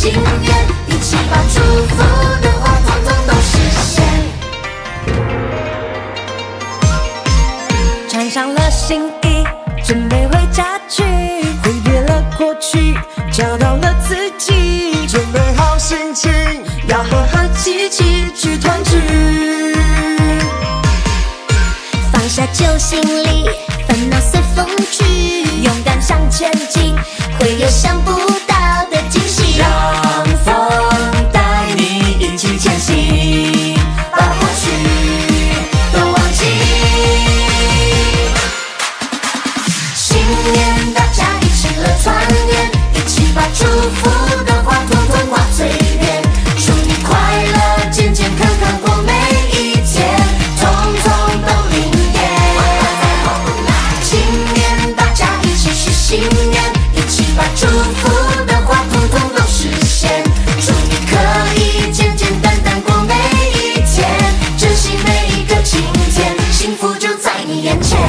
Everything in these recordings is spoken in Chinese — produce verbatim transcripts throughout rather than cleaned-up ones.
心愿，一起把祝福的话统统都实现。 穿上了新衣，准备回家去，挥别了过去，找到了自己， 准备好心情， 要和和气气去团聚。 放下旧行李，烦恼随风去， 勇敢向前进， 会有想不到的惊喜。 让风带你一起前行， 把过去都忘记。新年大家一起乐团圆，一起把祝福的话统统挂嘴边。祝你快乐，健健康康过每一天，统统都灵验。今年大家一起许心愿，一起把祝福的话统统都实现。祝你可以简简单单过每一天，珍惜每一个今天，幸福就在你眼前。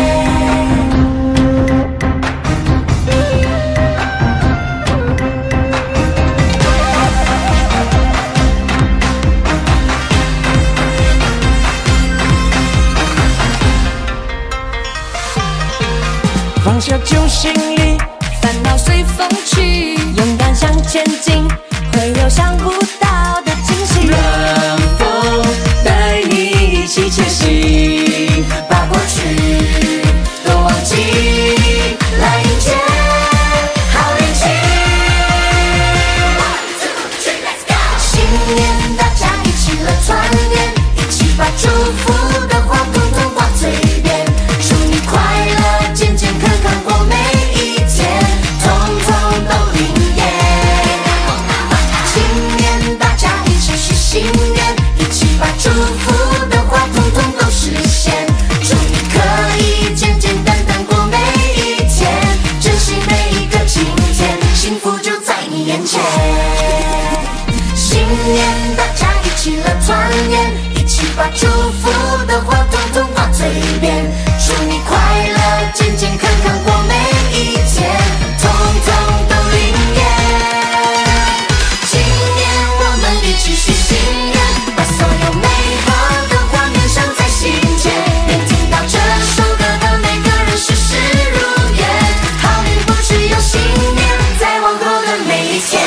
放下旧行李，烦恼随风去，勇敢向前进，会有想不到的惊喜。让风带你一起前行， 把过去都忘记，来迎接好运气。One two three let's go！ 新年大家一起乐团圆，一起把祝福的话统统挂嘴边。祝你快乐，健健康康过每一天，统统都灵验。今年大家一起许心愿，一起把祝福的话统统都实现。祝你可以简简单单过每一天，珍惜每一个今天，幸福就在你眼前。新年大家一起乐团圆，一起把祝福的话统统挂嘴边。祝你快乐，健健康康过每一天，统统都灵验。今年我们一起许心愿，把所有美好的画面镶在心间。愿听到这首歌的每个人事事如愿，好运不只有新年，在往后的每一天。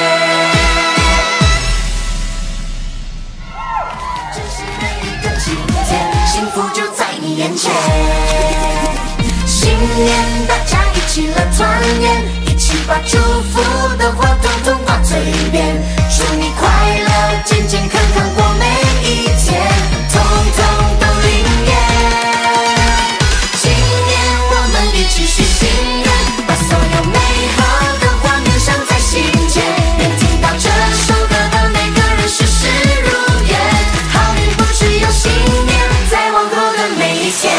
珍惜每一个今天，幸福就在你眼前。新年大家一起乐团圆，一起把祝福的话统统挂嘴边。祝你快乐，健健康康过每一天，统统都灵验。今年我们一起许心愿，把所有美好的画面镶在心间。愿听到这首歌的每个人事事如愿，好运不只有新年，在往后的每一天。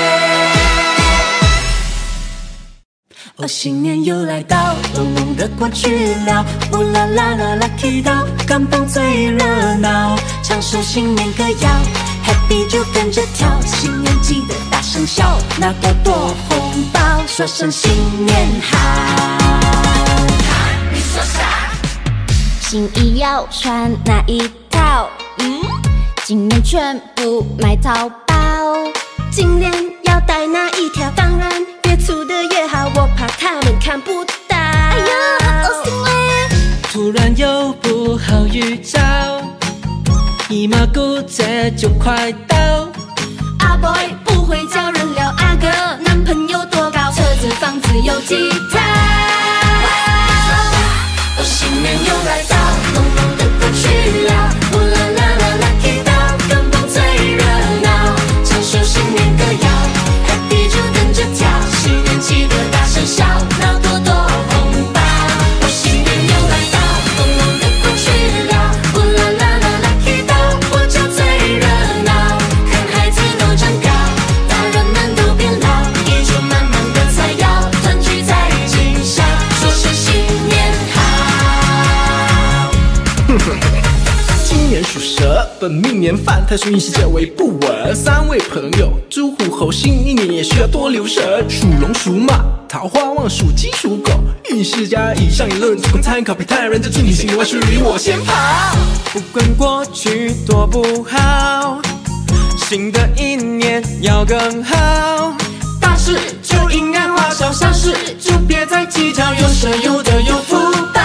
哦，新年又来到，浓浓的过去了，乌啦啦啦 lucky 到，港帮最热闹，唱首新年歌谣 ，Happy 就跟着跳，新年记得大声笑，拿多多红包，说声新年好。 你说啥？ 新衣要穿哪一套？嗯，今年全部买淘宝。 今年要带哪一条？当然越粗的越好，我怕他们看不到。哎呀，好恶心嘞！ 突然有不好预兆，姨妈姑姐就快到。 阿 boy 不会叫人聊阿哥，男朋友多高？车子房子有几套？ 哦，新年又来到，浓浓的过去了，乌啦啦啦 lucky 到，港帮最热闹，唱首新年歌谣 ，Happy 就跟着跳，新年记得大声笑，闹多多红包。哦，新年又来到，浓浓的过去了，乌啦啦啦 lucky 到，我家最热闹，看孩子都长高。 本命年犯太岁运势较为不稳，三位朋友猪虎猴新一年也需要多留神，属龙属马桃花旺，属鸡属狗运势佳，以上言论只供参考，别太认真，祝你新年万事如意我先跑。不管过去多不好，新的一年要更好，大事就应该花小，小事就别再计较，有舍有得有福报。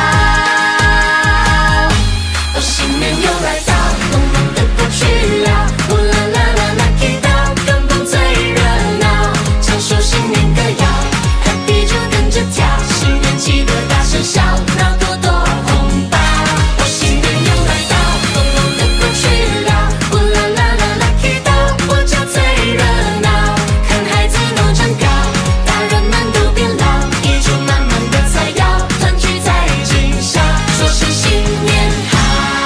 哦，新年又来到，浓浓的过去了，呼啦啦啦啦 Lucky 到，刚刚最热闹，唱首新年歌谣 ，Happy 就跟着跳，新年记得大声笑，闹多多红包。哦，新年又来到，浓浓的过去了，呼啦啦啦 Lucky 到，我家最热闹，看孩子都长高，大人们都变老，一桌满满的菜肴，团聚在今宵，说声新年好。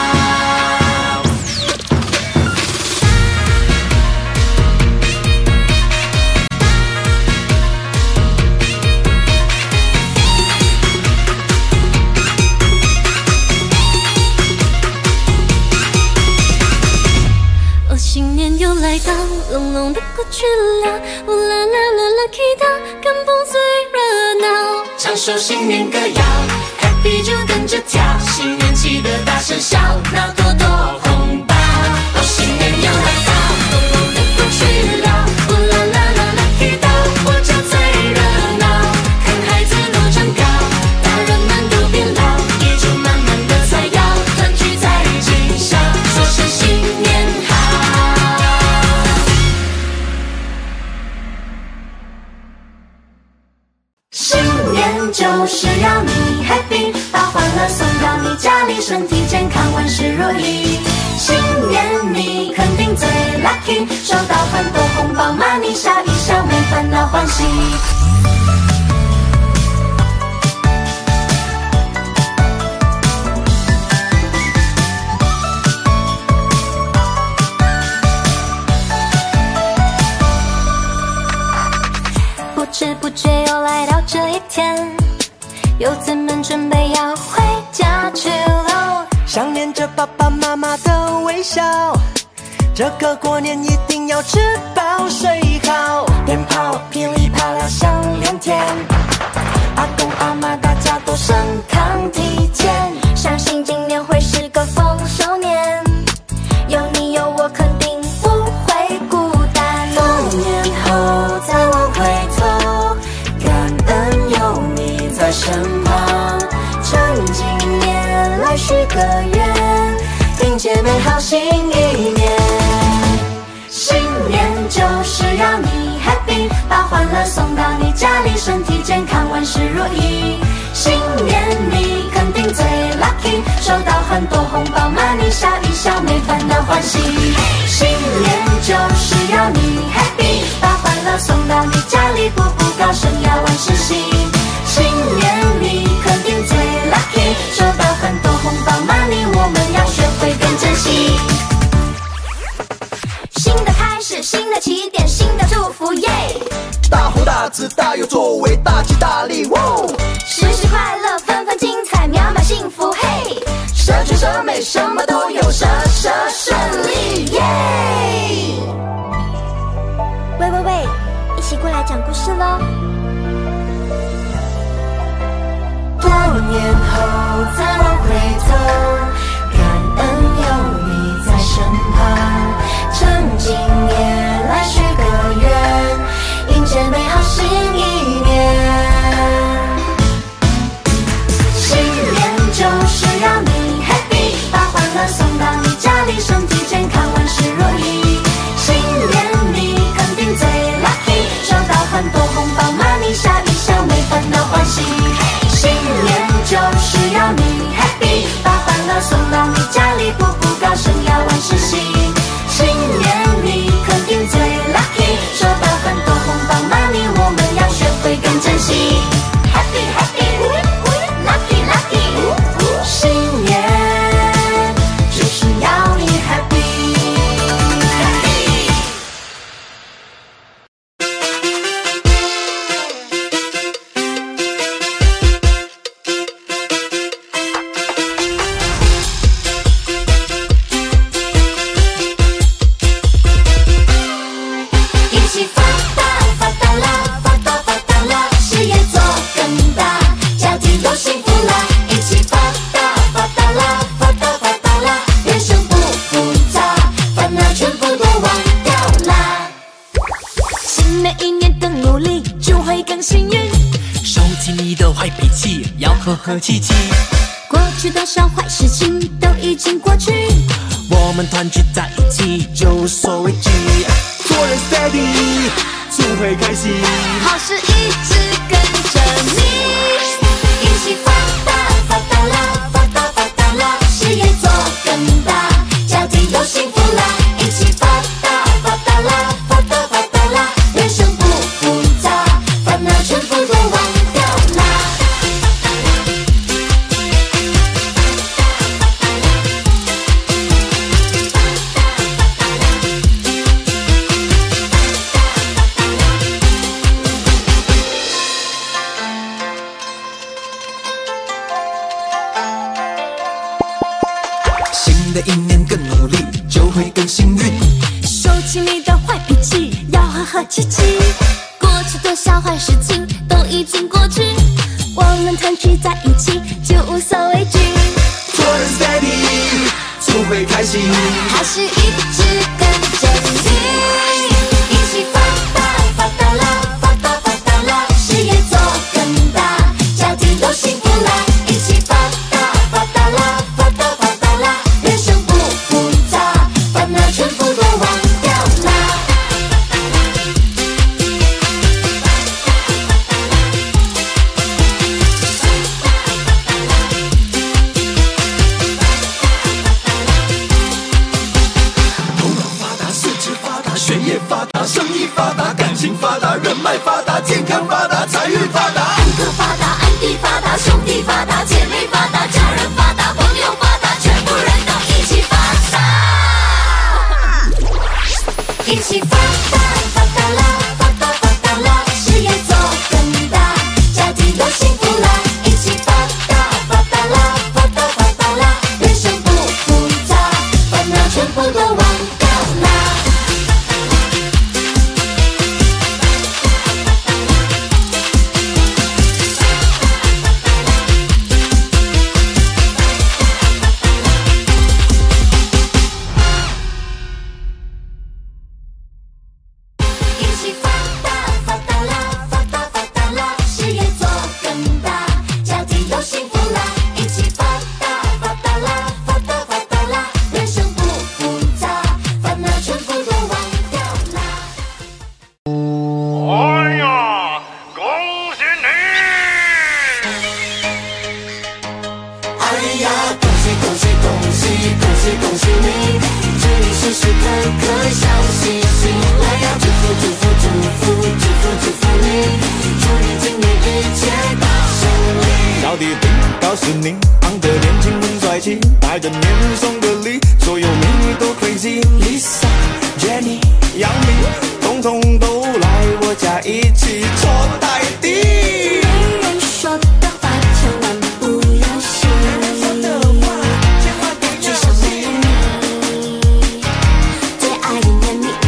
哦，新年又来到，隆隆的过去了，乌啦啦啦 Lucky 到，干蹦最热闹。 唱首新年歌谣 ，Happy 就跟着跳，新年记得大声笑，闹多多红包。哦，新年又来到，浓浓的过去了，乌啦啦啦 Lucky 到，我家最热闹，看孩子都长高，大人们都变老，一桌满满的菜肴，团聚在今宵，说声新年好。新年就是要你 happy， 把欢乐送到你家里，身体健康，万事如意。新年你肯定最 lucky， 收到很多红包，money笑一笑，没烦恼欢喜。 不知不觉又来到这一天，游子们准备要回家去喽。 想念着爸爸妈妈的微笑，这个过年一定要吃饱睡好。鞭炮噼里啪啦响连天，阿公阿妈大家都身康体健， 相信今年会是个丰收年，有你有我肯定不会孤单。 多年后再往回头，感恩有你在身旁， 趁今年来许个愿，迎接美好新一年。 新年就是要你 happy， 把欢乐送到你家里，身体健康，万事如意。新年你肯定最 lucky， 收到很多红包，money笑一笑，没烦恼欢喜。新年就是要你 happy， 把欢乐送到你家里，步步高升，要万事兴。新年你肯定最 lucky， 收到很多红包，money我们要学会更珍惜。 新的开始，新的起点，新的祝福耶！ 大红大紫大有作为，大吉大利，哇！ 时时快乐，纷纷精彩，秒秒幸福，嘿！ 十全十美，什么都有，蛇蛇顺利，耶！ 喂喂喂，一起过来讲故事喽！ 多年后再往回头，感恩有你在身旁，趁今年来许个愿，迎接美好新一年。 新年就是要你 happy， 把欢乐送到你家会更幸运。 收起你的坏脾气，要和和气气。 过去多少坏事情都已经过去， 我们团聚在一起，就无所畏惧。 做人 steady， 就会开心。 好事一直跟着你， 一起发达发达啦，发达发达啦，事业做更大，家庭都幸福啦。一起发达发达啦，发达发达啦，人生不复杂，烦恼全部都忘掉啦。 新的一年更努力，就会更幸运。 收起你的坏脾气，要和和气气。 过去多少坏事情都已经过去，我们团聚在一起，就无所畏惧。 做人 steady， 就会开心。 好事一直跟着你， 一起发达发达啦，发达发达啦，事业做更大，家庭都幸福啦。一起发达发达啦，发达发达啦，人生不复杂，烦恼全部都忘掉啦。 头脑发达，四肢发达，学业发达，生意发达，感情发达，人脉发达，健康发达，财运发达。 顾客发达，安迪发达，兄弟发达，姐妹发达，家人发达，朋友发达，全部人都一起发达。一起发达发达啦，发达发达啦，事业做更大，家庭都幸福啦。一起发达发达啦，发达发达啦，人生不复杂，烦恼全部都忘掉啦。一起发达发达啦，发达发达啦，事业做更大，家庭都幸福啦。一起发达发达啦，发达发达啦，人生不复杂，烦恼全部都忘掉啦。 哎呀，恭喜你！ 哎呀，恭喜恭喜恭喜恭喜恭喜你，祝你时时刻刻笑嘻嘻。来呀，祝福祝福祝福祝福祝福你，祝你今年一切大顺利。 小弟弟告诉你，昂的年轻很帅气，带着年送的礼，所有美女都 crazy。Lisa、Jenny、杨幂，统统都来我家一起做代地。 没人说的话千万不要信，至少没有你最爱的年龄。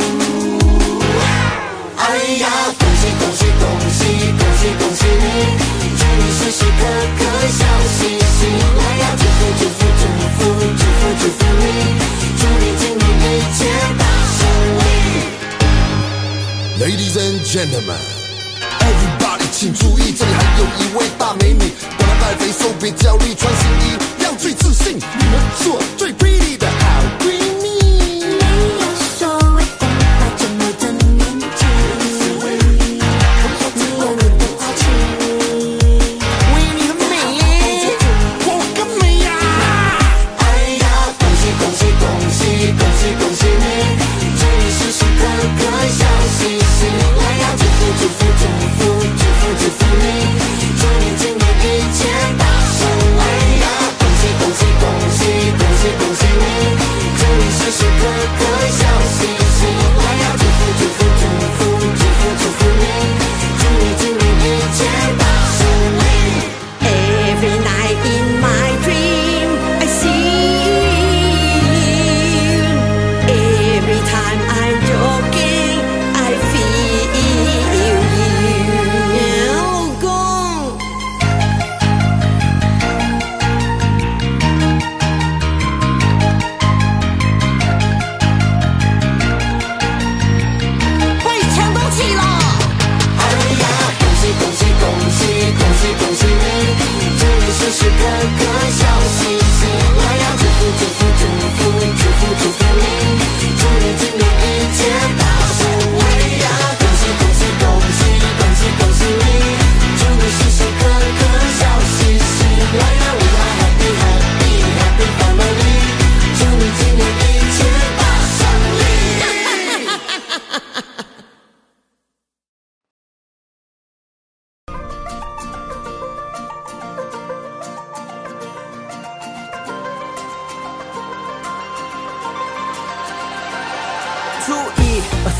哎呀，恭喜恭喜恭喜恭喜恭喜你，祝你时时刻刻笑嘻嘻。来呀，祝福祝福祝福祝福祝福你，祝你今年一切大顺利。 Ladies and gentlemen, everybody 请注意，这里还有一位大美女，管她带肥瘦别焦虑，穿新衣要最自信，你们是我最 pretty 的好闺蜜。 没有所谓风华正美的年纪，你有你的傲气， 为你很美，我更美呀！ 哎呀，恭喜恭喜恭喜恭喜恭喜你，祝你时时刻刻笑嘻嘻。来呀，祝福祝福祝福祝福祝福你，祝你今年一切大顺利。哎呀，恭喜恭喜恭喜恭喜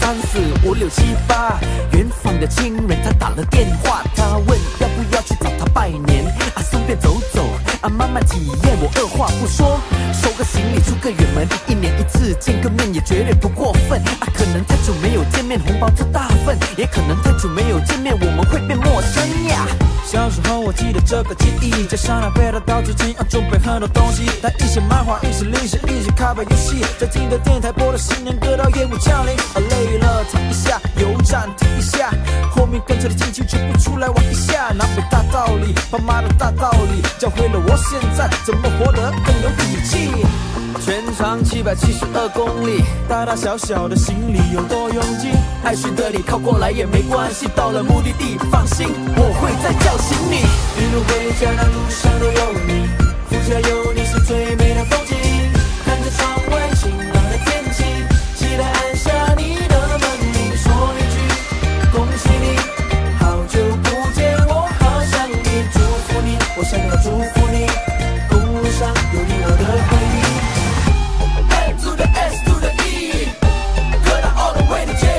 三四五六七八，远方的亲人他打了电话，他问要不要去找他拜年啊，顺便走走啊，慢慢体验。我二话不说，收个行李出个远门，一年一次见个面也绝对不过分啊。可能太久没有见面，红包这大份，也可能太久没有见面，我们会变陌生呀。 小时候我记得这个记忆，加上那背到到处近，准备很多东西，带一些漫画，一些零食，一些咖啡游戏，在听的电台播的新年歌到夜幕降临，啊累了躺一下，油站停一下，后面跟着的亲戚全部出来玩一下，南北大道理，爸妈的大道理，教会了我现在怎么活得更有底气。全长七百七十二公里，大大小小的行李有多拥挤？爱去的你靠过来也没关系，到了目的地放心，我会再叫醒你。一路回家的路上都有你，副驾有你是最美的风景。看着窗外晴朗的天气，期待按下你的门铃，说一句恭喜你，好久不见我好想你，祝福你，我想要祝福你，公路上有你我的回忆。To the S to the E， cut out all the way to J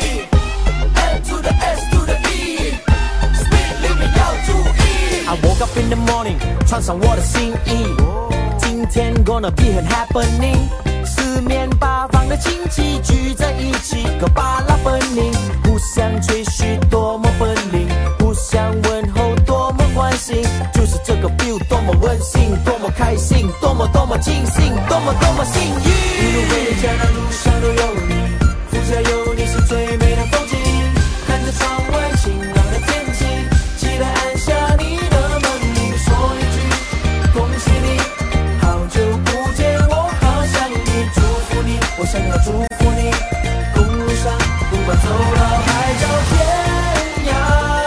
B。N to the S to the E，speed limit 要注意。I woke up in the morning， 穿上我的新衣，今天 gonna be 很 happening。四面八方的亲戚聚在一起，搞巴拉本领，互相吹嘘多么本领，互相问候多么关心，就是这个 feel 多么温馨，多么开心，多么多么尽兴，多么多么幸运。一路回家的路上都有你，副驾有你是最美的风景。看着窗外晴朗的天气，期待按下你的门铃，说一句恭喜你，好久不见我好想你，祝福你，我想要祝福你，公路上不管走到海角天涯，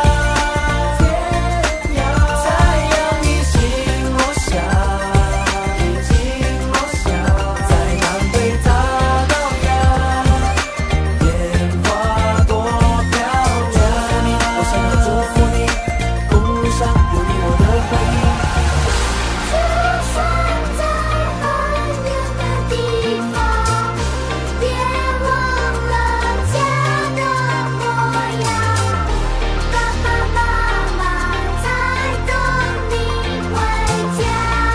天涯，太阳已经落下，已经落下，在南北大道呀，烟花多漂亮，祝福你，我想要祝福你，公路上有你我的回忆。 就算在很远的地方，别忘了家的模样，爸爸妈妈在等你回家。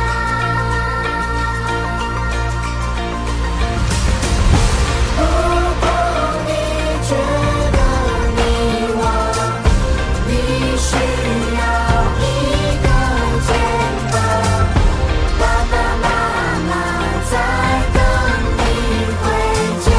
如果你觉得迷惘，你需要一个肩膀，爸爸妈妈在等你回家。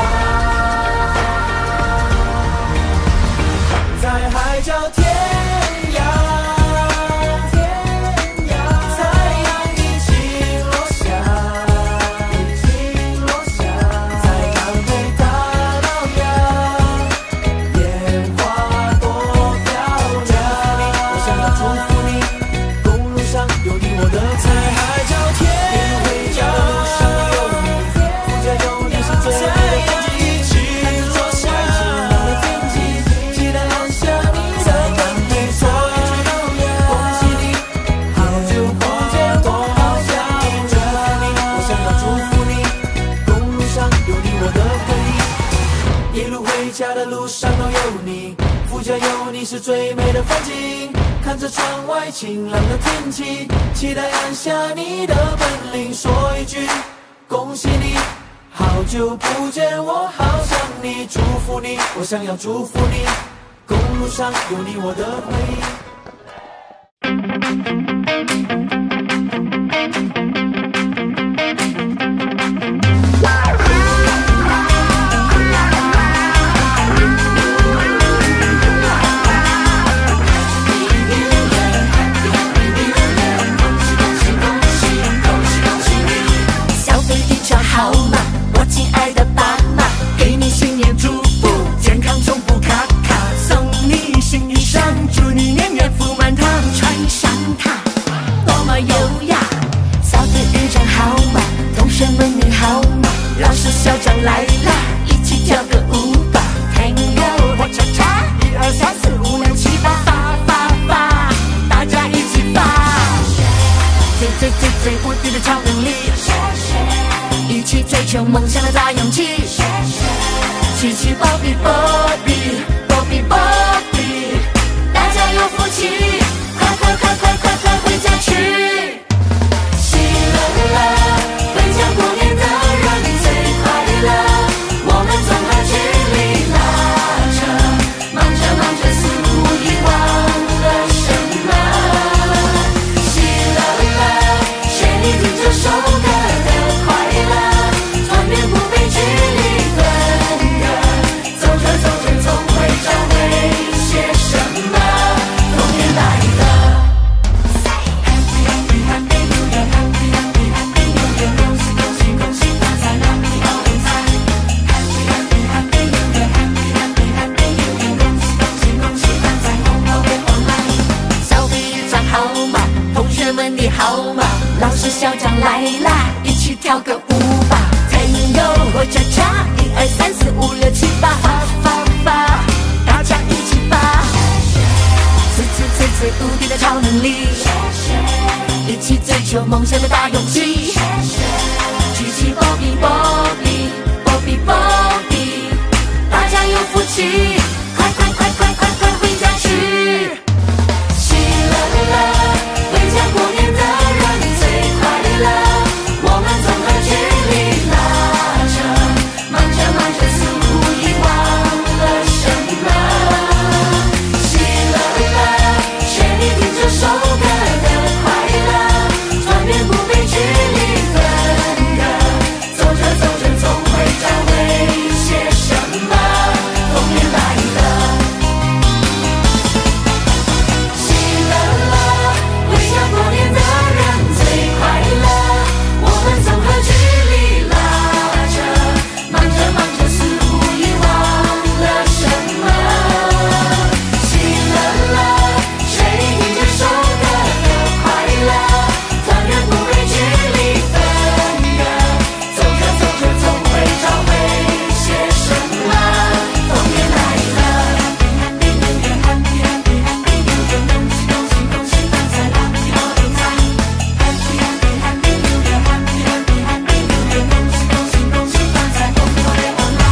在海角天涯，天涯，太阳已经落下，已经落下，在南北大道呀，烟花多漂亮，我想要祝福你，公路上有你我的在海角天涯，回家的路上有你，副驾有你是最美的风景。看着窗外晴朗的天气，期待按下你在南北说一句恭喜你，好久不见我好想你，祝福你，我想要祝福你，公路上有你我的回忆。一路回家的路上都有你，副驾有你是最美的风景。看着窗外晴朗的天气，期待按下你的本领，说一句恭喜你，好久不见我好想你，祝福你，我想要祝福你，公路上有你我的回忆。 小飞一场好马，我亲爱的爸妈，给你新年祝福，健康从不卡卡，送你新衣裳，祝你年年福满堂，穿上它多么优雅。小飞一场好马，同学们你好吗？老师校长来啦，一起跳个舞吧。Tango 或叉叉，一二三四五六七八，发发发，大家一起发。最最最最无敌的超能力，一起追求梦想的大勇气，奇奇 Gigi Bobby Bobby Bobby Bobby， 大家有福气，快快快快快快回家去！喜乐乐，回家过年的人最快乐。我们总和距离拉扯，忙着忙着似乎遗忘了什么。喜乐乐，谁你听这首歌的快乐，团圆不被距离分割，走着走着总会找回些什么，童年来了。Happy Happy Happy New Year Happy Happy Happy New Year， 恭喜恭喜恭喜发财，Happy All the time。Happy Happy Happy New Year Happy Happy Happy New Year， 恭喜恭喜恭喜发财，红包别忘来。小弟一张号码，同学们你好吗？老师校长来啦，一起跳个舞吧。Tango 或恰恰，一二三四五六七八，发发发，大家一起发。最最最最无敌的超能力，一起追求梦想的大勇气。举起 Bobby Bobby Bobby Bobby， 大家有福气，快快快快快快回家去！喜乐乐，回家过年的人最快乐。我们总和距离拉扯，忙着忙着似乎遗忘了什么。喜乐乐，谁你听这首歌的快乐，团圆不被距离分割，走着走着总会找回些什么，童年来了。喜乐乐，回家过年的人最快乐。我们总和距离拉扯，忙着忙着似乎遗忘了什么。喜乐乐，谁听这首歌的快乐，团圆不被距离分割，走着走着总会找回些什么，童年来了。Happy New Year Happy Happy Happy New Year， 恭喜恭喜恭喜发财，Happy All the time。Happy Happy Happy New Year Happy Happy Happy New Year， 恭喜恭喜恭喜发财，红包别忘来。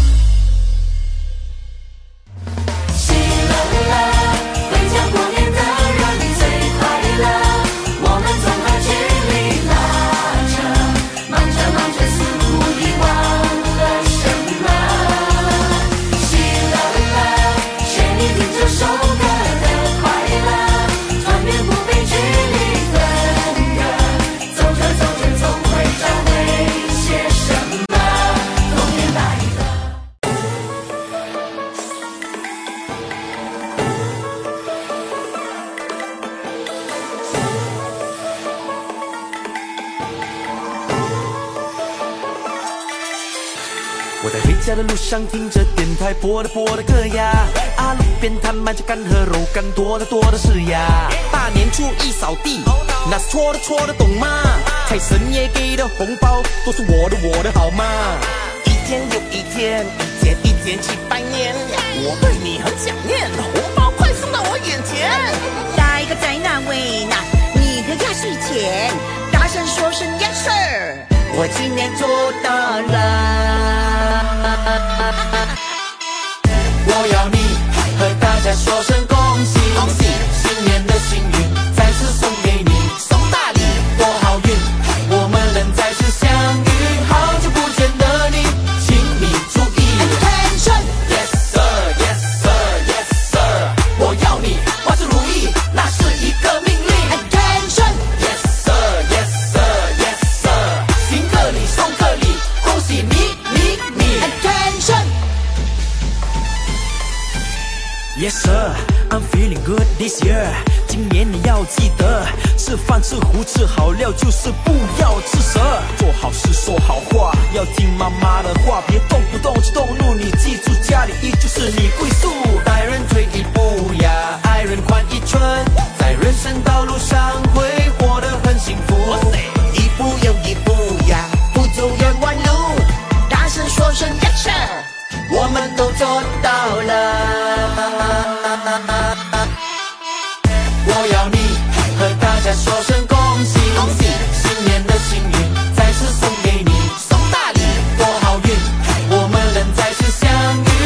喜乐乐，回家过年的人最快乐。我们总和距离拉扯，忙着忙着似乎遗忘了什么。喜乐乐，谁你听这首歌的快乐，团圆不被距离分割，走着走着总会找回些什么，童年来了。 我在回家的路上听着电台播的播的歌呀，啊路边摊卖着干和肉干，多的多的是呀。大年初一扫地，那是错的错的懂吗？财神爷给的红包都是我的我的好吗？一天又一天，一天一天去拜年，我对你很想念，红包快送到我眼前。 下一个在哪位呢？你的压岁钱，大声说声 yes sir， 我今年做到了。我要你和大家说声恭喜，恭喜新年的幸运再次送给你，送大礼多好运，我们能再次相遇，好久不见的你，请你注意 Attention Yes sir Yes sir Yes sir， 我要你万事如意，那是一个命令 Attention Yes sir Yes sir Yes sir， 行个礼送个礼，恭喜你你你 Attention Yes sir, I'm feeling good this year。今年你要记得，吃饭吃糊吃好料，就是不要吃蛇。做好事说好话，要听妈妈的话，别动不动就动怒。你记住，家里依旧是你归宿。待人退一步呀，爱人宽一寸，在人生道路上会活得很幸福。一步又一步呀，不走冤枉路。 大声说声 yes sir， 我们都做到了。我要你和大家说声恭喜，恭喜新年的幸运再次送给你，送大礼多好运，我们能再次相遇，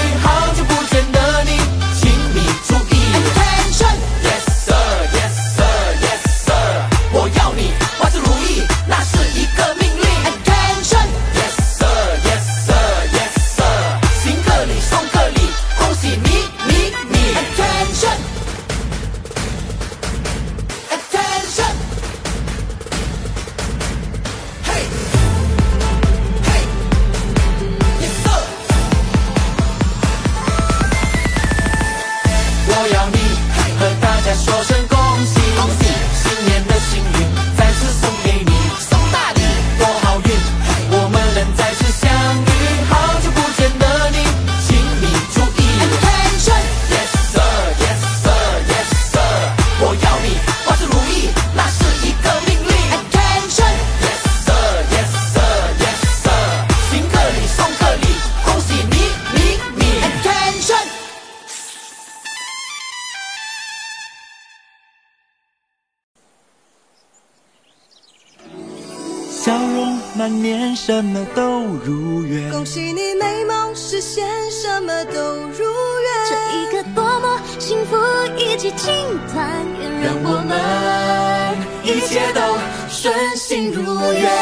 笑容满面，什么都如愿。 恭喜你美梦实现，什么都如愿。 这一刻多么幸福，一起庆团圆， 让我们一切都顺心如愿。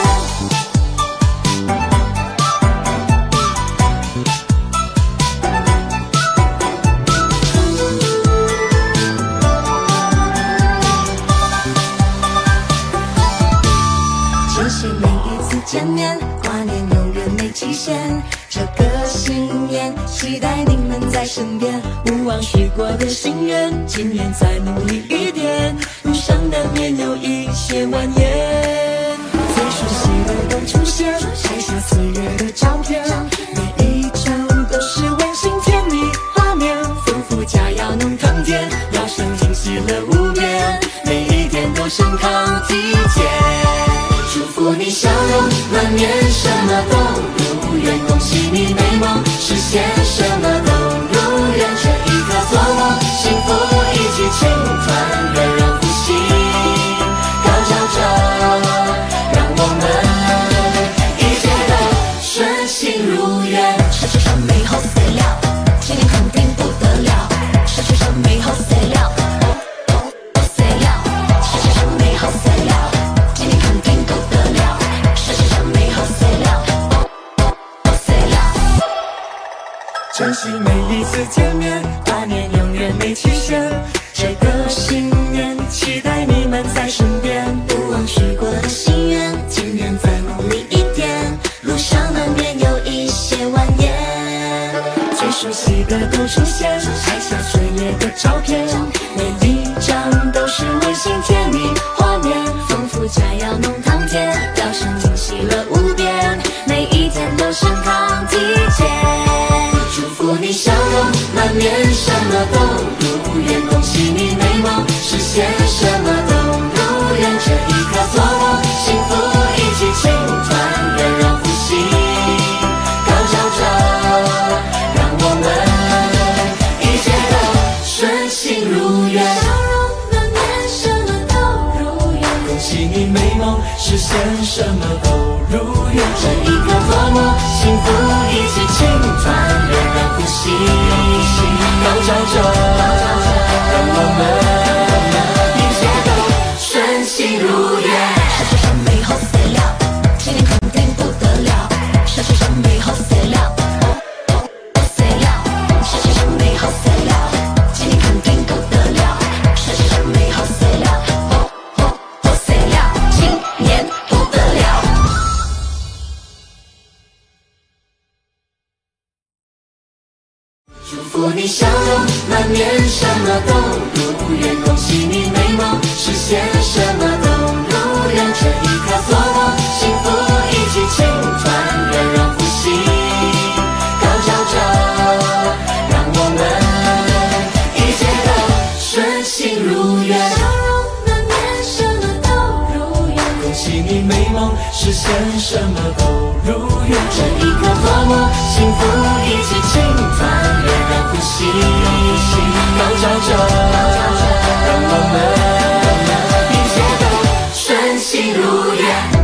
珍惜每一次见面，挂念永远没期限。这个信念，期待你们在身边。 勿忘许过的心愿，今年再努力一点，路上难免有一些蜿蜒。最熟悉的都出现，拍下岁月的照片，每一张都是温馨甜蜜画面，丰富佳肴浓汤甜，聊声音喜乐无边，每一天都身康体健。祝福你笑容满面，什么都如愿，恭喜你美梦实现，什么都如愿。这一刻多么幸福，一起庆团圆，让福星高照着，让我们一切都顺心如愿。世界上美好谁料，今年肯定不得了。世界上美好谁料，哦哦哦谁料，世界上美好谁料。珍惜每一次见面，挂念永远没期限。这个信念，期待你们在身边。不忘许过的心愿，今年再努力一点，路上难免有一些蜿蜒。最熟悉的都出现，拍下岁月的照片，每一张都是温馨甜蜜画面，丰富佳肴浓汤甜，聊声音喜乐无边，每一天都身康体健。祝福你笑容满面，什么都如愿，恭喜你美梦实现，什么都如愿。这一刻多么幸福，一起庆团圆，让福星高照着，让我们一切都顺心如愿。 笑容满面，什么都如愿。 恭喜你美梦实现，什么都如愿。这一刻多么幸福，一起庆团圆，让福星高照着，让我们一切都顺心如愿。世界上美好谁料，今年肯定不得了。世界上美好谁料，哦哦哦谁料，世界上美好谁料，今年肯定不得了。世界上美好谁料，哦哦哦谁料，今年不得了。祝福你笑容满面，什么都如愿，恭喜你美梦实现，什么都如愿。这一刻多么幸福，一起庆团圆，让福星高照着，让我们一切都顺心如愿。 笑容满面，什么都如愿。 恭喜你美梦实现，什么都如愿。这一刻多么幸福，一起庆团圆，让福星高照着，让我们一切都顺心如愿。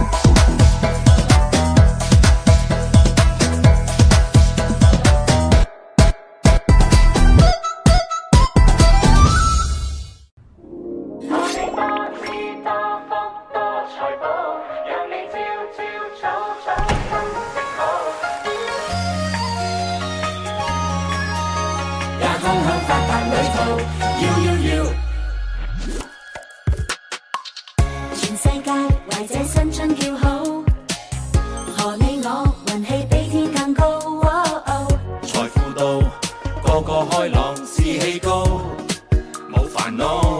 全世界為這新春叫好，何你我運氣比天更高。 財富到，個個開朗，士氣高，冇煩惱。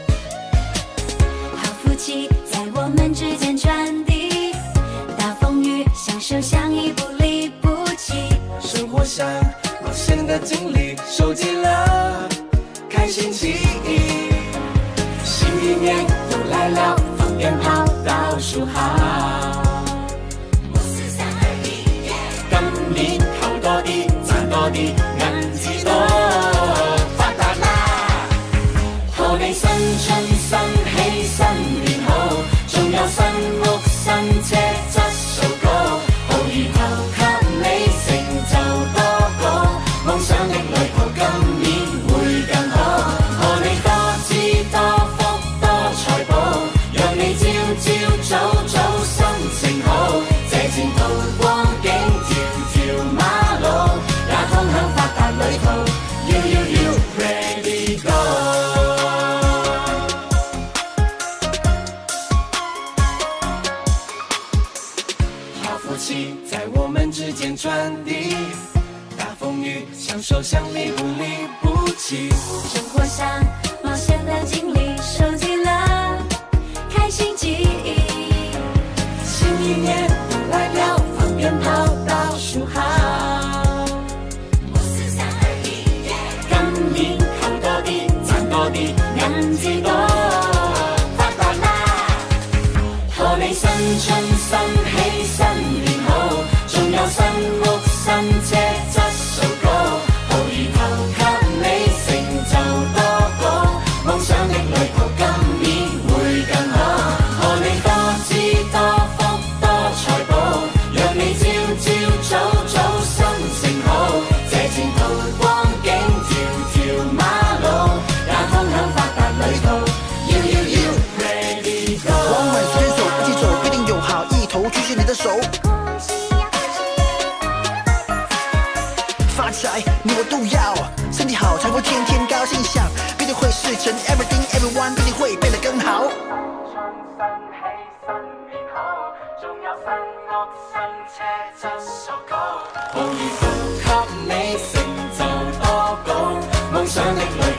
好福氣在我們之間傳遞，大風雨享受相依不離不棄。 生活像冒險的經歷，收集了開心記憶。新一年又來了，放鞭炮倒數好。五四三二一，今年投多啲，賺多啲，銀紙多發達啦！賀你新春新喜新年好，仲有新屋新車。 在我们之间传递。大风雨相守相离不离不弃， 生活像冒险的经历，收集了开心记忆。 新一年又来了，放鞭炮倒数好。 五四三二一， 今年扣多啲，賺多啲， 銀字多發達啦！ 賀你新春新喜新年好，仲有新屋新車質素高，好意頭給你成就多高，夢想的旅途今年會更好，賀你多姿多福多財寶，讓你朝朝早早心情好，這前途光景條條馬路，也通向發達旅途，要要要 ready go。 往满手牵手一起走，必定有好意頭舉起你的手。发财你我都要，身体好才会天天高兴，想必定会事成 everything everyone 必定会变得更好。 好意頭給你成就多高，夢想的旅